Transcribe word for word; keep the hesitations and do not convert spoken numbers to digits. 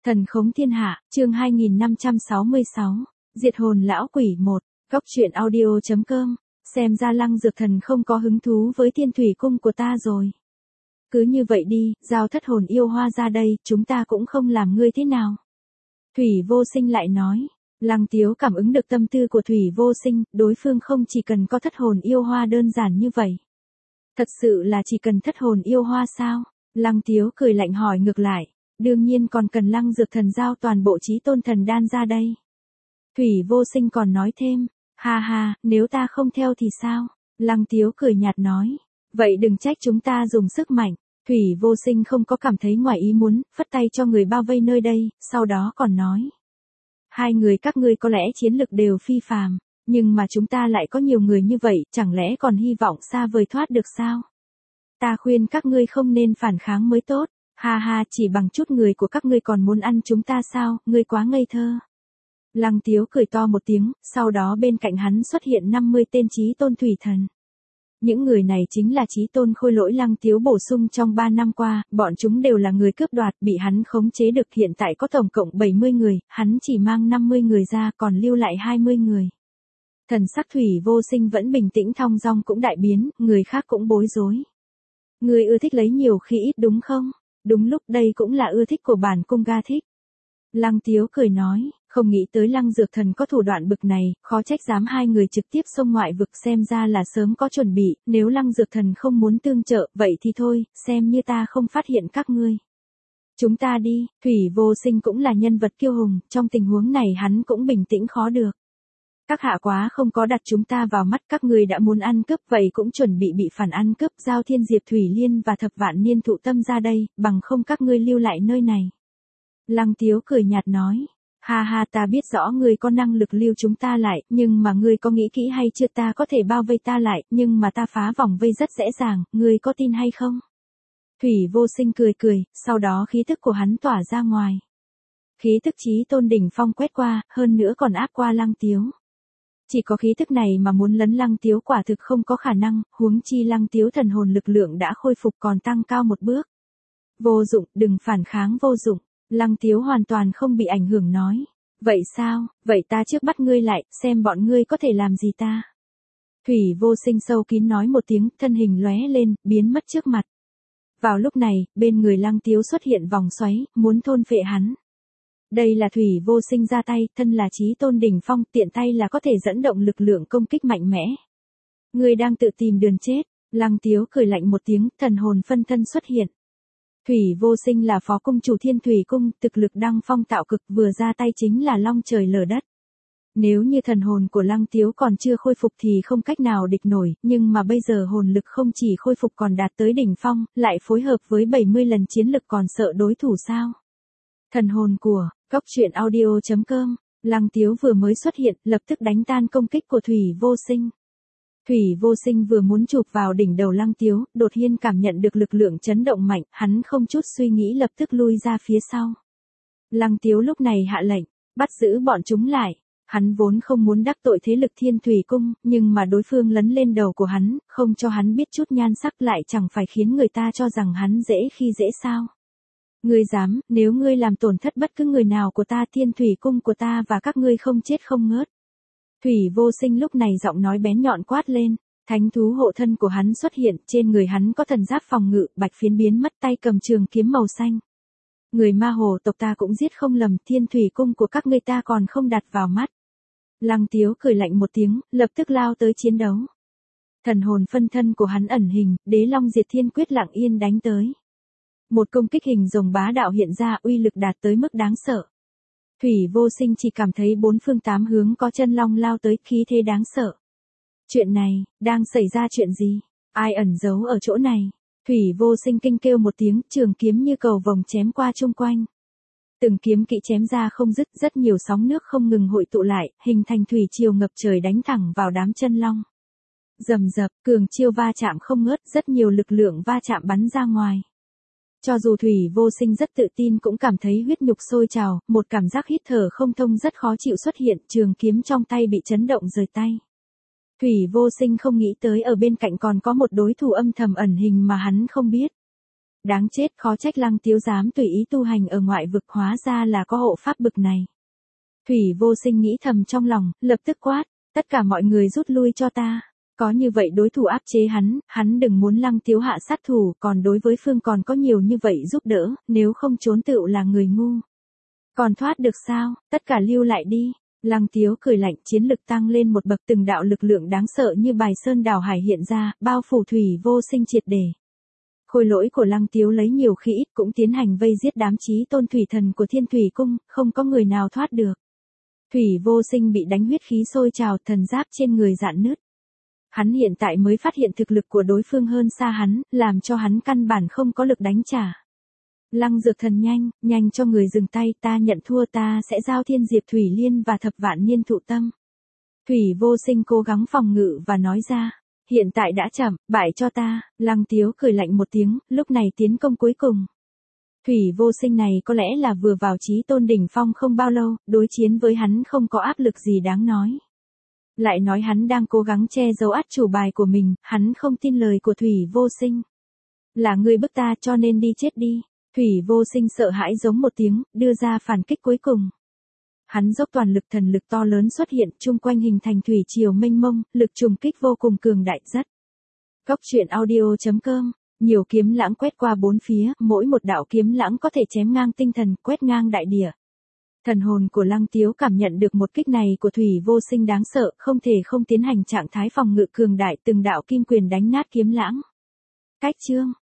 Thần khống thiên hạ, chương hai nghìn năm trăm sáu mươi sáu, diệt hồn lão quỷ một, góc truyện audio.com, xem ra Lăng Dược Thần không có hứng thú với Thiên Thủy cung của ta rồi. Cứ như vậy đi, giao thất hồn yêu hoa ra đây, chúng ta cũng không làm ngươi thế nào. Thủy Vô Sinh lại nói, Lăng Tiếu cảm ứng được tâm tư của Thủy Vô Sinh, đối phương không chỉ cần có thất hồn yêu hoa đơn giản như vậy. Thật sự là chỉ cần thất hồn yêu hoa sao? Lăng Tiếu cười lạnh hỏi ngược lại. Đương nhiên còn cần Lăng Dược Thần giao toàn bộ chí tôn thần đan ra đây. Thủy Vô Sinh còn nói thêm, ha ha, nếu ta không theo thì sao? Lăng Tiếu cười nhạt nói, vậy đừng trách chúng ta dùng sức mạnh. Thủy Vô Sinh không có cảm thấy ngoài ý muốn, phất tay cho người bao vây nơi đây, sau đó còn nói. Hai người các ngươi có lẽ chiến lực đều phi phàm, nhưng mà chúng ta lại có nhiều người như vậy, chẳng lẽ còn hy vọng xa vời thoát được sao? Ta khuyên các ngươi không nên phản kháng mới tốt. Ha ha, chỉ bằng chút người của các ngươi còn muốn ăn chúng ta sao, ngươi quá ngây thơ. Lăng Tiếu cười to một tiếng, sau đó bên cạnh hắn xuất hiện năm mươi tên chí tôn thủy thần. Những người này chính là chí tôn khôi lỗi Lăng Tiếu bổ sung trong ba năm qua, bọn chúng đều là người cướp đoạt, bị hắn khống chế được, hiện tại có tổng cộng bảy mươi người, hắn chỉ mang năm mươi người ra, còn lưu lại hai mươi người. Thần sắc Thủy Vô Sinh vẫn bình tĩnh thong dong cũng đại biến, người khác cũng bối rối. Ngươi ưa thích lấy nhiều khi ít đúng không? Đúng lúc đây cũng là ưa thích của bản cung ga thích. Lăng Tiếu cười nói, không nghĩ tới Lăng Dược Thần có thủ đoạn bực này, khó trách dám hai người trực tiếp xông ngoại vực, xem ra là sớm có chuẩn bị, nếu Lăng Dược Thần không muốn tương trợ, vậy thì thôi, xem như ta không phát hiện các ngươi. Chúng ta đi, Thủy Vô Sinh cũng là nhân vật kiêu hùng, trong tình huống này hắn cũng bình tĩnh khó được. Các hạ quá không có đặt chúng ta vào mắt, các người đã muốn ăn cướp vậy cũng chuẩn bị bị phản ăn cướp, giao Thiên Diệp Thủy Liên và Thập Vạn Niên Thụ Tâm ra đây, bằng không các ngươi lưu lại nơi này. Lăng Tiếu cười nhạt nói, ha ha, ta biết rõ ngươi có năng lực lưu chúng ta lại, nhưng mà ngươi có nghĩ kỹ hay chưa, ta có thể bao vây ta lại, nhưng mà ta phá vòng vây rất dễ dàng, ngươi có tin hay không? Thủy Vô Sinh cười cười, sau đó khí tức của hắn tỏa ra ngoài. Khí tức chí tôn đỉnh phong quét qua, hơn nữa còn áp qua Lăng Tiếu. Chỉ có khí thức này mà muốn lấn Lăng Tiếu quả thực không có khả năng, huống chi Lăng Tiếu thần hồn lực lượng đã khôi phục còn tăng cao một bước. Vô dụng, đừng phản kháng, vô dụng. Lăng Tiếu hoàn toàn không bị ảnh hưởng nói. Vậy sao, vậy ta trước bắt ngươi lại, xem bọn ngươi có thể làm gì ta. Thủy Vô Sinh sâu kín nói một tiếng, thân hình lóe lên, biến mất trước mặt. Vào lúc này, bên người Lăng Tiếu xuất hiện vòng xoáy, muốn thôn phệ hắn. Đây là Thủy Vô Sinh ra tay, thân là chí tôn đỉnh phong, tiện tay là có thể dẫn động lực lượng công kích mạnh mẽ. Ngươi đang tự tìm đường chết. Lăng Tiếu cười lạnh một tiếng, thần hồn phân thân xuất hiện. Thủy Vô Sinh là phó cung chủ Thiên Thủy cung, thực lực đăng phong tạo cực, vừa ra tay chính là long trời lở đất. Nếu như thần hồn của Lăng Tiếu còn chưa khôi phục thì không cách nào địch nổi, nhưng mà bây giờ hồn lực không chỉ khôi phục còn đạt tới đỉnh phong, lại phối hợp với bảy mươi lần chiến lực, còn sợ đối thủ sao? Thần hồn của góc truyện audio.com, Lăng Tiếu vừa mới xuất hiện, lập tức đánh tan công kích của Thủy Vô Sinh. Thủy Vô Sinh vừa muốn chụp vào đỉnh đầu Lăng Tiếu, đột nhiên cảm nhận được lực lượng chấn động mạnh, hắn không chút suy nghĩ lập tức lui ra phía sau. Lăng Tiếu lúc này hạ lệnh, bắt giữ bọn chúng lại. Hắn vốn không muốn đắc tội thế lực Thiên Thủy cung, nhưng mà đối phương lấn lên đầu của hắn, không cho hắn biết chút nhan sắc lại chẳng phải khiến người ta cho rằng hắn dễ khi dễ sao. Ngươi dám, nếu ngươi làm tổn thất bất cứ người nào của ta, Thiên Thủy cung của ta và các ngươi không chết không ngớt. Thủy Vô Sinh lúc này giọng nói bén nhọn quát lên, thánh thú hộ thân của hắn xuất hiện, trên người hắn có thần giáp phòng ngự, bạch phiến biến mất, tay cầm trường kiếm màu xanh. Người ma hồ tộc ta cũng giết không lầm, Thiên Thủy cung của các ngươi ta còn không đặt vào mắt. Lăng Tiếu cười lạnh một tiếng, lập tức lao tới chiến đấu. Thần hồn phân thân của hắn ẩn hình, Đế Long Diệt Thiên Quyết lặng yên đánh tới. Một công kích hình rồng bá đạo hiện ra, uy lực đạt tới mức đáng sợ. Thủy Vô Sinh chỉ cảm thấy bốn phương tám hướng có chân long lao tới, khí thế đáng sợ. Chuyện này, đang xảy ra chuyện gì? Ai ẩn giấu ở chỗ này? Thủy Vô Sinh kinh kêu một tiếng, trường kiếm như cầu vồng chém qua chung quanh. Từng kiếm kỵ chém ra không dứt, rất nhiều sóng nước không ngừng hội tụ lại, hình thành thủy triều ngập trời đánh thẳng vào đám chân long. Rầm rập, cường chiêu va chạm không ngớt, rất nhiều lực lượng va chạm bắn ra ngoài. Cho dù Thủy Vô Sinh rất tự tin cũng cảm thấy huyết nhục sôi trào, một cảm giác hít thở không thông rất khó chịu xuất hiện, trường kiếm trong tay bị chấn động rời tay. Thủy Vô Sinh không nghĩ tới ở bên cạnh còn có một đối thủ âm thầm ẩn hình mà hắn không biết. Đáng chết, khó trách Lăng Tiếu dám tùy ý tu hành ở ngoại vực, hóa ra là có hộ pháp bực này. Thủy Vô Sinh nghĩ thầm trong lòng, lập tức quát, tất cả mọi người rút lui cho ta. Có như vậy đối thủ áp chế hắn, hắn đừng muốn Lăng Tiếu hạ sát thủ, còn đối với phương còn có nhiều như vậy giúp đỡ, nếu không trốn tựu là người ngu. Còn thoát được sao, tất cả lưu lại đi. Lăng Tiếu cười lạnh, chiến lực tăng lên một bậc, từng đạo lực lượng đáng sợ như bài sơn đảo hải hiện ra, bao phủ Thủy Vô Sinh triệt để. Khôi lỗi của Lăng Tiếu lấy nhiều khi ít cũng tiến hành vây giết đám chí tôn thủy thần của Thiên Thủy Cung, không có người nào thoát được. Thủy Vô Sinh bị đánh huyết khí sôi trào, thần giáp trên người rạn nứt. Hắn hiện tại mới phát hiện thực lực của đối phương hơn xa hắn, làm cho hắn căn bản không có lực đánh trả. Lăng Dược Thần nhanh, nhanh cho người dừng tay, ta nhận thua, ta sẽ giao Thiên Diệp Thủy Liên và Thập Vạn Niên Thụ Tâm. Thủy Vô Sinh cố gắng phòng ngự và nói ra, hiện tại đã chậm, bại cho ta. Lăng Tiếu cười lạnh một tiếng, lúc này tiến công cuối cùng. Thủy Vô Sinh này có lẽ là vừa vào chí tôn đỉnh phong không bao lâu, đối chiến với hắn không có áp lực gì đáng nói. Lại nói hắn đang cố gắng che giấu át chủ bài của mình, hắn không tin lời của Thủy Vô Sinh. Là ngươi bức ta cho nên đi chết đi. Thủy Vô Sinh sợ hãi giống một tiếng, đưa ra phản kích cuối cùng. Hắn dốc toàn lực, thần lực to lớn xuất hiện, chung quanh hình thành thủy triều mênh mông, lực trùng kích vô cùng cường đại rất. Cốc truyện audio chấm com, nhiều kiếm lãng quét qua bốn phía, mỗi một đạo kiếm lãng có thể chém ngang tinh thần, quét ngang đại địa. Thần hồn của Lăng Tiếu cảm nhận được một kích này của Thủy Vô Sinh đáng sợ, không thể không tiến hành trạng thái phòng ngự cường đại, từng đạo kim quyền đánh nát kiếm lãng. Cách chương